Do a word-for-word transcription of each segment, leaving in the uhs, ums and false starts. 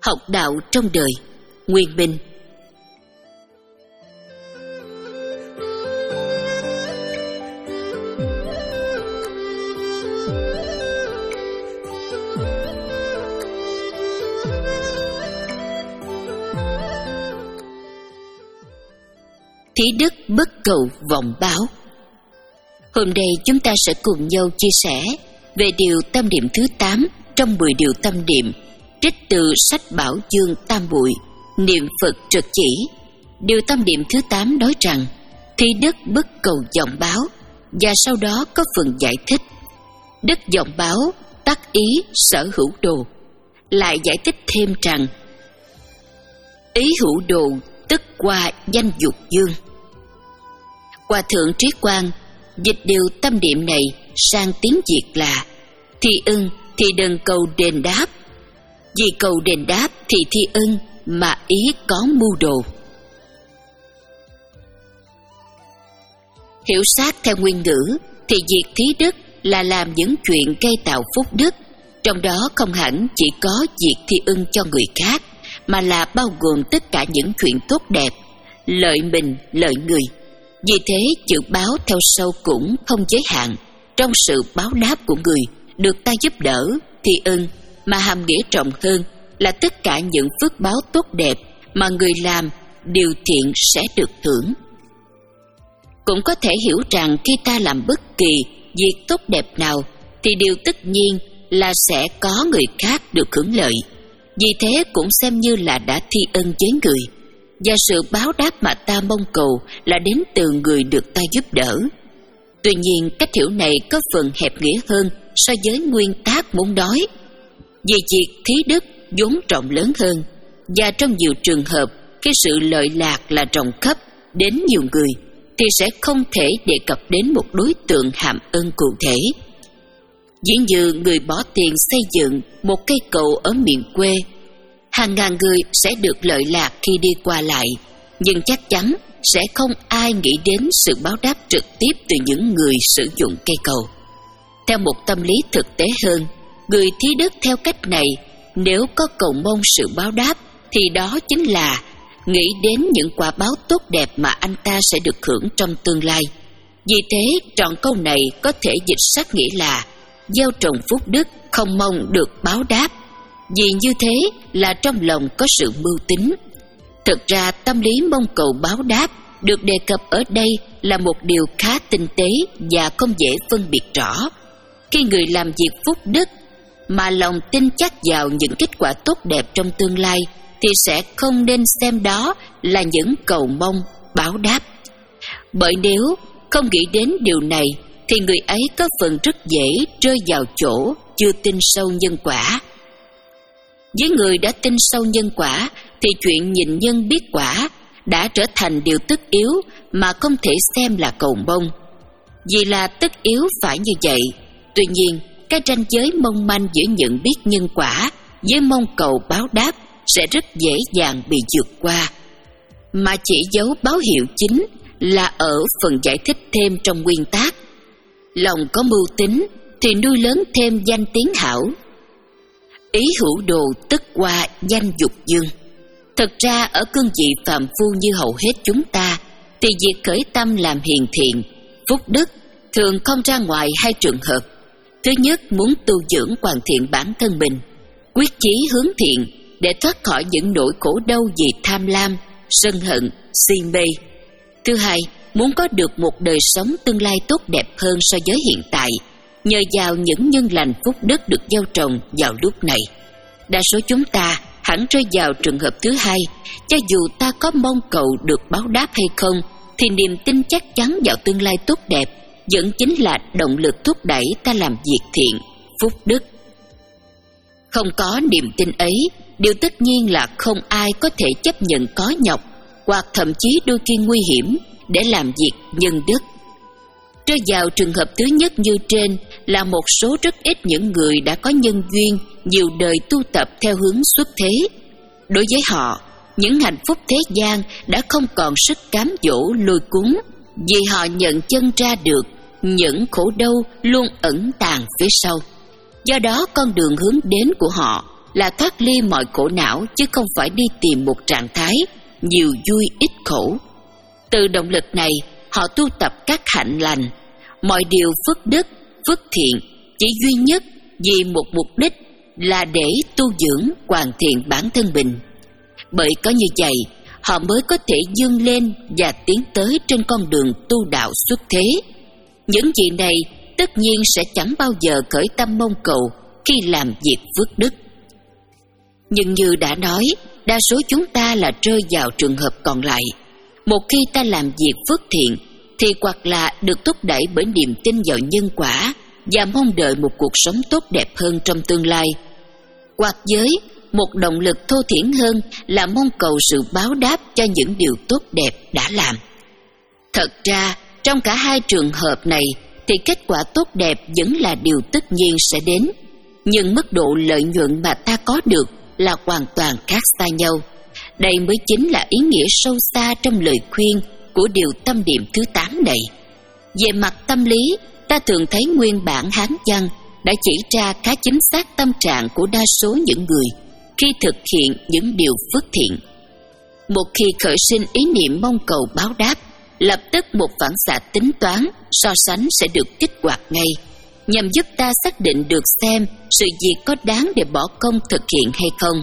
Học đạo trong đời. Nguyên Minh. Thí đức bất cầu vọng báo. Hôm nay chúng ta sẽ cùng nhau chia sẻ về điều tâm niệm thứ tám trong mười điều tâm niệm trích từ sách Bảo Dương Tam Muội Niệm Phật Trực Chỉ. Điều tâm niệm thứ tám nói rằng thí đức bất cầu vọng báo, và sau đó có phần giải thích. Đức vọng báo tắc ý sở hữu đồ. Lại giải thích thêm rằng ý hữu đồ tức qua danh dục dương. Hòa thượng Trí Quang dịch điều tâm niệm này sang tiếng Việt là: thi ưng thì đừng cầu đền đáp, vì cầu đền đáp thì thi ưng mà ý có mưu đồ. Hiểu sát theo nguyên ngữ thì việc thí đức là làm những chuyện gây tạo phúc đức, trong đó không hẳn chỉ có việc thi ưng cho người khác, mà là bao gồm tất cả những chuyện tốt đẹp, lợi mình, lợi người. Vì thế chữ báo theo sau cũng không giới hạn trong sự báo đáp của người được ta giúp đỡ, thi ưng, mà hàm nghĩa rộng hơn là tất cả những phước báo tốt đẹp mà người làm điều thiện sẽ được hưởng. Cũng có thể hiểu rằng khi ta làm bất kỳ việc tốt đẹp nào thì điều tất nhiên là sẽ có người khác được hưởng lợi. Vì thế cũng xem như là đã thi ân với người, và sự báo đáp mà ta mong cầu là đến từ người được ta giúp đỡ. Tuy nhiên, cách hiểu này có phần hẹp nghĩa hơn so với nguyên tác muốn nói. Vì việc thí đức vốn rộng lớn hơn, và trong nhiều trường hợp cái sự lợi lạc là rộng khắp đến nhiều người, thì sẽ không thể đề cập đến một đối tượng hàm ơn cụ thể. Dĩ như người bỏ tiền xây dựng một cây cầu ở miền quê, hàng ngàn người sẽ được lợi lạc khi đi qua lại, nhưng chắc chắn sẽ không ai nghĩ đến sự báo đáp trực tiếp từ những người sử dụng cây cầu. Theo một tâm lý thực tế hơn, người thí đức theo cách này nếu có cầu mong sự báo đáp thì đó chính là nghĩ đến những quả báo tốt đẹp mà anh ta sẽ được hưởng trong tương lai. Vì thế, trọn câu này có thể dịch sát nghĩa là gieo trồng phúc đức không mong được báo đáp, vì như thế là trong lòng có sự mưu tính. Thực ra tâm lý mong cầu báo đáp được đề cập ở đây là một điều khá tinh tế và không dễ phân biệt rõ. Khi người làm việc phúc đức mà lòng tin chắc vào những kết quả tốt đẹp trong tương lai thì sẽ không nên xem đó là những cầu mong báo đáp. Bởi nếu không nghĩ đến điều này thì người ấy có phần rất dễ rơi vào chỗ chưa tin sâu nhân quả. Với người đã tin sâu nhân quả thì chuyện nhìn nhân biết quả đã trở thành điều tất yếu mà không thể xem là cầu mong. Vì là tất yếu phải như vậy. Tuy nhiên, cái ranh giới mong manh giữa nhận biết nhân quả với mong cầu báo đáp sẽ rất dễ dàng bị vượt qua. Mà chỉ dấu báo hiệu chính là ở phần giải thích thêm trong nguyên tác. Lòng có mưu tính thì nuôi lớn thêm danh tiếng hảo. Ý hữu đồ tức qua danh dục dương. Thực ra ở cương vị phàm phu như hầu hết chúng ta thì việc khởi tâm làm hiền thiện, phúc đức thường không ra ngoài hai trường hợp. Thứ nhất, muốn tu dưỡng hoàn thiện bản thân mình, quyết chí hướng thiện để thoát khỏi những nỗi khổ đau vì tham lam, sân hận, si mê. Thứ hai, muốn có được một đời sống tương lai tốt đẹp hơn so với hiện tại, nhờ vào những nhân lành phúc đức được gieo trồng vào lúc này. Đa số chúng ta hẳn rơi vào trường hợp thứ hai, cho dù ta có mong cầu được báo đáp hay không, thì niềm tin chắc chắn vào tương lai tốt đẹp vẫn chính là động lực thúc đẩy ta làm việc thiện, phúc đức. Không có niềm tin ấy, điều tất nhiên là không ai có thể chấp nhận có nhọc, hoặc thậm chí đôi khi nguy hiểm để làm việc nhân đức. Rơi vào trường hợp thứ nhất như trên là một số rất ít những người đã có nhân duyên nhiều đời tu tập theo hướng xuất thế. Đối với họ, những hạnh phúc thế gian đã không còn sức cám dỗ lôi cuốn, vì họ nhận chân ra được những khổ đau luôn ẩn tàng phía sau. Do đó con đường hướng đến của họ là thoát ly mọi khổ não, chứ không phải đi tìm một trạng thái nhiều vui ít khổ. Từ động lực này, họ tu tập các hạnh lành, mọi điều phước đức, phước thiện, chỉ duy nhất vì một mục đích là để tu dưỡng hoàn thiện bản thân mình. Bởi có như vậy, họ mới có thể vươn lên và tiến tới trên con đường tu đạo xuất thế. Những gì này tất nhiên sẽ chẳng bao giờ khởi tâm mong cầu khi làm việc phước đức. Nhưng như đã nói, đa số chúng ta là rơi vào trường hợp còn lại. Một khi ta làm việc phước thiện, thì hoặc là được thúc đẩy bởi niềm tin vào nhân quả và mong đợi một cuộc sống tốt đẹp hơn trong tương lai, hoặc với một động lực thô thiển hơn là mong cầu sự báo đáp cho những điều tốt đẹp đã làm. Thật ra, trong cả hai trường hợp này thì kết quả tốt đẹp vẫn là điều tất nhiên sẽ đến, nhưng mức độ lợi nhuận mà ta có được là hoàn toàn khác xa nhau. Đây mới chính là ý nghĩa sâu xa trong lời khuyên của điều tâm niệm thứ tám này. Về mặt tâm lý, ta thường thấy nguyên bản Hán văn đã chỉ ra khá chính xác tâm trạng của đa số những người khi thực hiện những điều phước thiện. Một khi khởi sinh ý niệm mong cầu báo đáp, lập tức một phản xạ tính toán, so sánh sẽ được kích hoạt ngay, nhằm giúp ta xác định được xem sự việc có đáng để bỏ công thực hiện hay không.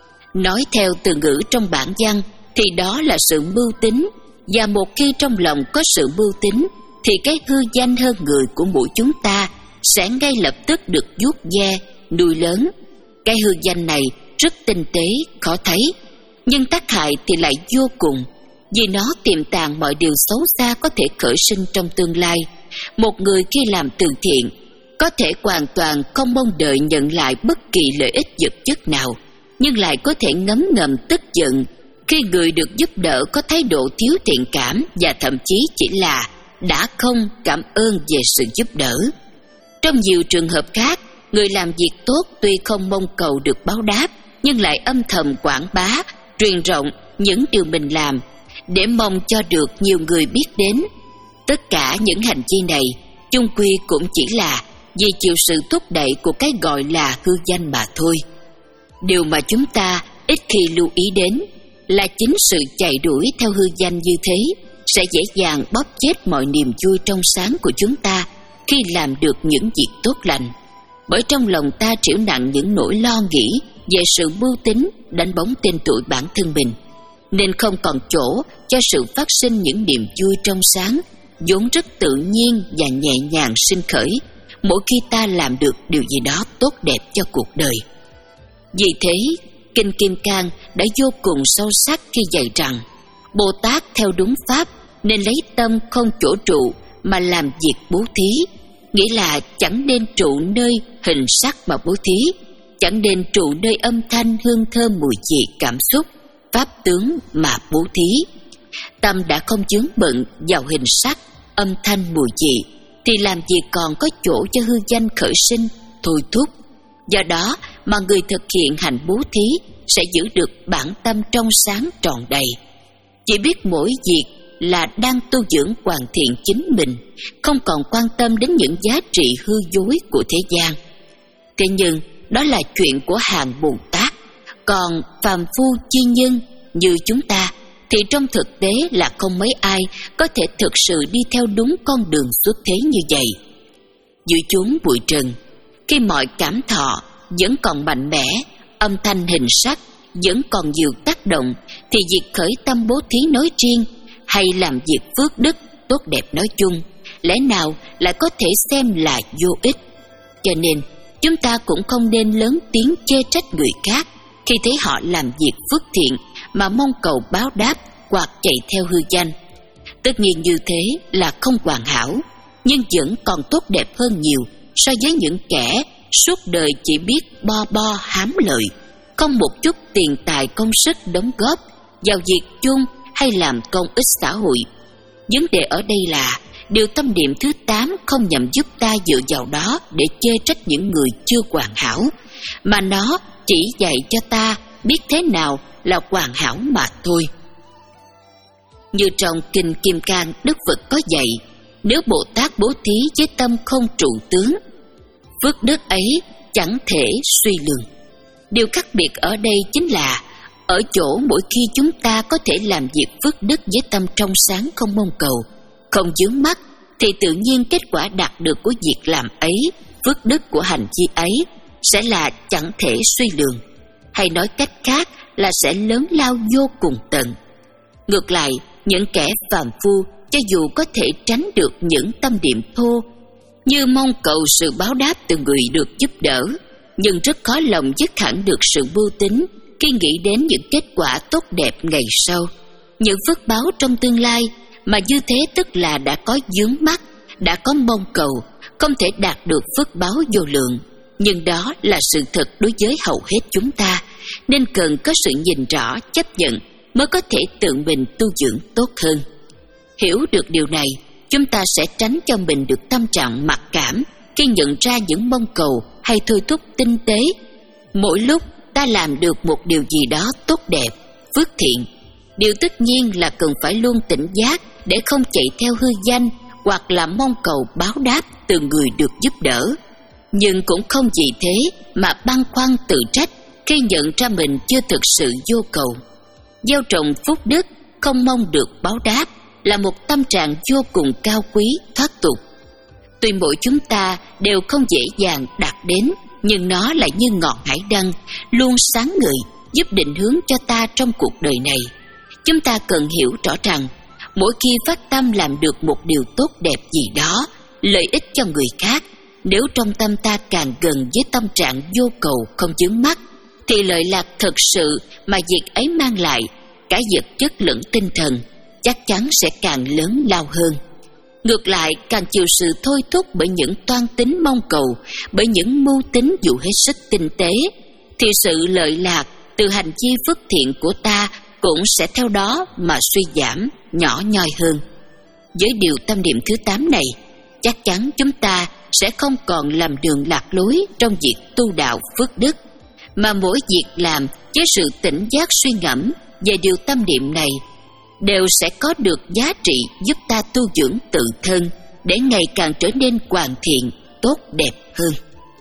Nói theo từ ngữ trong bản văn thì đó là sự mưu tính, và một khi trong lòng có sự mưu tính thì cái hư danh hơn người của mỗi chúng ta sẽ ngay lập tức được vuốt ve, nuôi lớn. Cái hư danh này rất tinh tế, khó thấy, nhưng tác hại thì lại vô cùng, vì nó tiềm tàng mọi điều xấu xa có thể khởi sinh trong tương lai. Một người khi làm từ thiện có thể hoàn toàn không mong đợi nhận lại bất kỳ lợi ích vật chất nào, nhưng lại có thể ngấm ngầm tức giận khi người được giúp đỡ có thái độ thiếu thiện cảm và thậm chí chỉ là đã không cảm ơn về sự giúp đỡ. Trong nhiều trường hợp khác, người làm việc tốt tuy không mong cầu được báo đáp, nhưng lại âm thầm quảng bá, truyền rộng những điều mình làm để mong cho được nhiều người biết đến. Tất cả những hành vi này chung quy cũng chỉ là vì chịu sự thúc đẩy của cái gọi là hư danh mà thôi. Điều mà chúng ta ít khi lưu ý đến là chính sự chạy đuổi theo hư danh như thế sẽ dễ dàng bóp chết mọi niềm vui trong sáng của chúng ta khi làm được những việc tốt lành. Bởi trong lòng ta trĩu nặng những nỗi lo nghĩ về sự mưu tính đánh bóng tên tuổi bản thân mình, nên không còn chỗ cho sự phát sinh những niềm vui trong sáng vốn rất tự nhiên và nhẹ nhàng sinh khởi mỗi khi ta làm được điều gì đó tốt đẹp cho cuộc đời. Vì thế, Kinh Kim Cang đã vô cùng sâu sắc khi dạy rằng Bồ Tát theo đúng pháp nên lấy tâm không chỗ trụ mà làm việc bố thí, nghĩa là chẳng nên trụ nơi hình sắc mà bố thí, chẳng nên trụ nơi âm thanh hương thơm mùi vị cảm xúc pháp tướng mà bố thí. Tâm đã không vướng bận vào hình sắc, âm thanh mùi vị thì làm gì còn có chỗ cho hư danh khởi sinh, thôi thúc. Do đó mà người thực hiện hành bố thí sẽ giữ được bản tâm trong sáng tròn đầy, chỉ biết mỗi việc là đang tu dưỡng hoàn thiện chính mình, không còn quan tâm đến những giá trị hư dối của thế gian. Thế nhưng đó là chuyện của hàng Bồ Tát, còn phàm phu chi nhân như chúng ta thì trong thực tế là không mấy ai có thể thực sự đi theo đúng con đường xuất thế như vậy. Giữa chốn bụi trần, khi mọi cảm thọ vẫn còn mạnh mẽ, âm thanh hình sắc vẫn còn nhiều tác động, thì việc khởi tâm bố thí nói riêng hay làm việc phước đức tốt đẹp nói chung lẽ nào lại có thể xem là vô ích. Cho nên chúng ta cũng không nên lớn tiếng chê trách người khác khi thấy họ làm việc phước thiện mà mong cầu báo đáp hoặc chạy theo hư danh. Tất nhiên như thế là không hoàn hảo, nhưng vẫn còn tốt đẹp hơn nhiều so với những kẻ suốt đời chỉ biết bo bo hám lợi, không một chút tiền tài công sức đóng góp vào việc chung hay làm công ích xã hội. Vấn đề ở đây là điều tâm niệm thứ tám không nhằm giúp ta dựa vào đó để chê trách những người chưa hoàn hảo, mà nó chỉ dạy cho ta biết thế nào là hoàn hảo mà thôi. Như trong Kinh Kim Cang, Đức Phật có dạy, nếu Bồ Tát bố thí với tâm không trụ tướng, phước đức ấy chẳng thể suy lường. Điều khác biệt ở đây chính là ở chỗ mỗi khi chúng ta có thể làm việc phước đức với tâm trong sáng không mong cầu, không vướng mắc, thì tự nhiên kết quả đạt được của việc làm ấy, phước đức của hành vi ấy sẽ là chẳng thể suy lường, hay nói cách khác là sẽ lớn lao vô cùng tận. Ngược lại, những kẻ phàm phu cho dù có thể tránh được những tâm niệm thô như mong cầu sự báo đáp từ người được giúp đỡ, nhưng rất khó lòng dứt hẳn được sự mưu tính khi nghĩ đến những kết quả tốt đẹp ngày sau, những phước báo trong tương lai, mà như thế tức là đã có vướng mắc, đã có mong cầu, không thể đạt được phước báo vô lượng. Nhưng đó là sự thật đối với hầu hết chúng ta, nên cần có sự nhìn rõ, chấp nhận mới có thể tự mình tu dưỡng tốt hơn. Hiểu được điều này, chúng ta sẽ tránh cho mình được tâm trạng mặc cảm khi nhận ra những mong cầu hay thôi thúc tinh tế. Mỗi lúc ta làm được một điều gì đó tốt đẹp, phước thiện, điều tất nhiên là cần phải luôn tỉnh giác để không chạy theo hư danh hoặc là mong cầu báo đáp từ người được giúp đỡ. Nhưng cũng không vì thế mà băn khoăn tự trách khi nhận ra mình chưa thực sự vô cầu. Gieo trồng phúc đức không mong được báo đáp là một tâm trạng vô cùng cao quý, thoát tục. Tuy mỗi chúng ta đều không dễ dàng đạt đến, nhưng nó lại như ngọn hải đăng, luôn sáng ngời, giúp định hướng cho ta trong cuộc đời này. Chúng ta cần hiểu rõ rằng, mỗi khi phát tâm làm được một điều tốt đẹp gì đó, lợi ích cho người khác, nếu trong tâm ta càng gần với tâm trạng vô cầu không vướng mắc, thì lợi lạc thật sự mà việc ấy mang lại, cả vật chất lẫn tinh thần, chắc chắn sẽ càng lớn lao hơn. Ngược lại, càng chịu sự thôi thúc bởi những toan tính mong cầu, bởi những mưu tính dù hết sức tinh tế, thì sự lợi lạc từ hành vi phước thiện của ta cũng sẽ theo đó mà suy giảm, nhỏ nhoi hơn. Với điều tâm niệm thứ tám này, chắc chắn chúng ta sẽ không còn làm đường lạc lối trong việc tu đạo phước đức, mà mỗi việc làm với sự tỉnh giác suy ngẫm về điều tâm niệm này đều sẽ có được giá trị giúp ta tu dưỡng tự thân để ngày càng trở nên hoàn thiện, tốt đẹp hơn.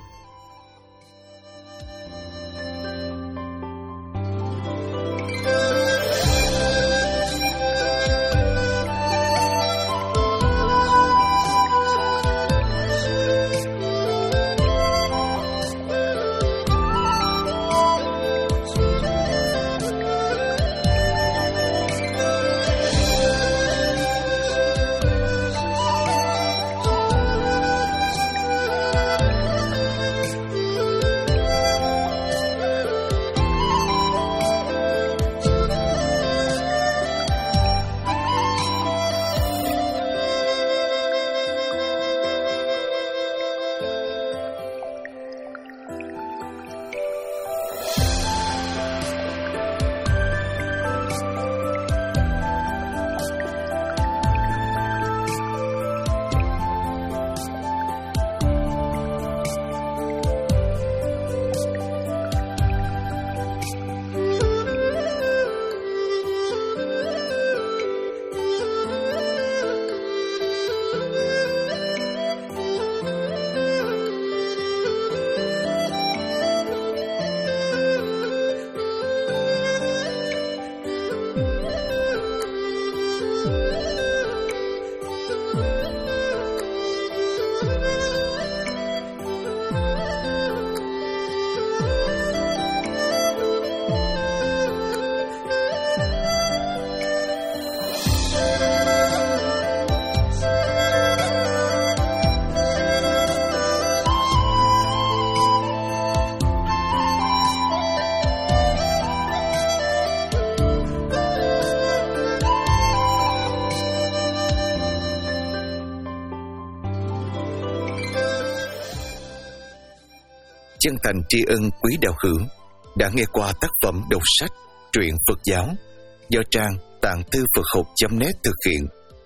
Chân thành tri ân quý đạo hữu đã nghe qua tác phẩm đọc sách truyện Phật giáo do trang tạng thư Phật học chấm net thực hiện.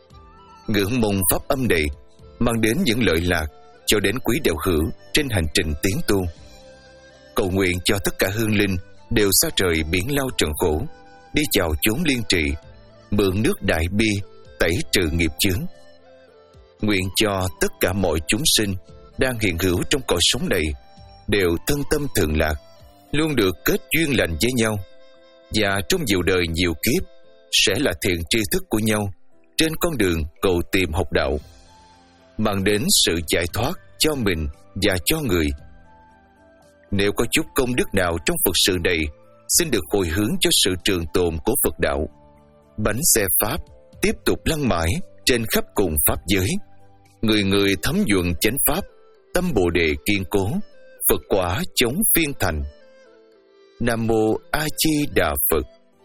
Ngưỡng mong pháp âm này mang đến những lợi lạc cho đến quý đạo hữu trên hành trình tiến tu. Cầu nguyện cho tất cả hương linh đều xa trời biển lao trần khổ, đi chào chốn liên trị, mượn nước đại bi tẩy trừ nghiệp chướng. Nguyện cho tất cả mọi chúng sinh đang hiện hữu trong cõi sống này đều thân tâm thường lạc, luôn được kết duyên lành với nhau, và trong nhiều đời nhiều kiếp sẽ là thiện tri thức của nhau trên con đường cầu tìm học đạo, mang đến sự giải thoát cho mình và cho người. Nếu có chút công đức nào trong Phật sự này, xin được hồi hướng cho sự trường tồn của Phật đạo. Bánh xe Pháp tiếp tục lăn mãi trên khắp cùng Pháp giới. Người người thấm nhuận chánh Pháp, tâm Bồ Đề kiên cố, Phật quả chống phiên thành. Nam Mô A Di Đà Phật.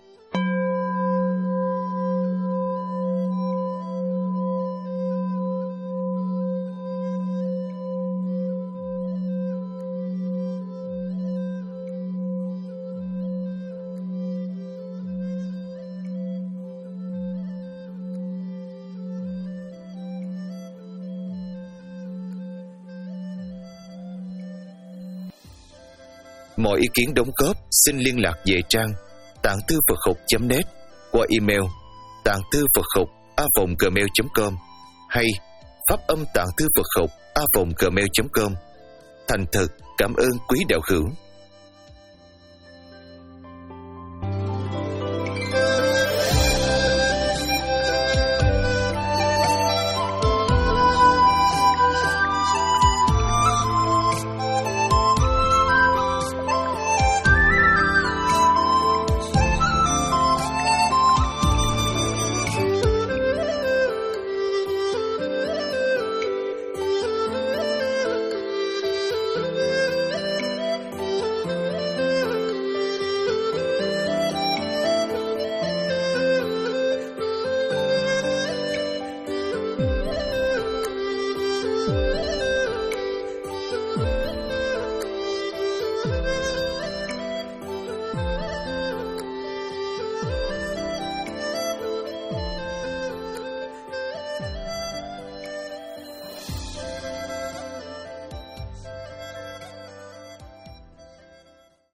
Mọi ý kiến đóng góp xin liên lạc về trang tạng thư Phật học chấm net qua email tạng thư Phật học a vòng gmail chấm com hay pháp âm tạng thư Phật học a vòng gmail chấm com. Thành thật cảm ơn quý đạo hữu.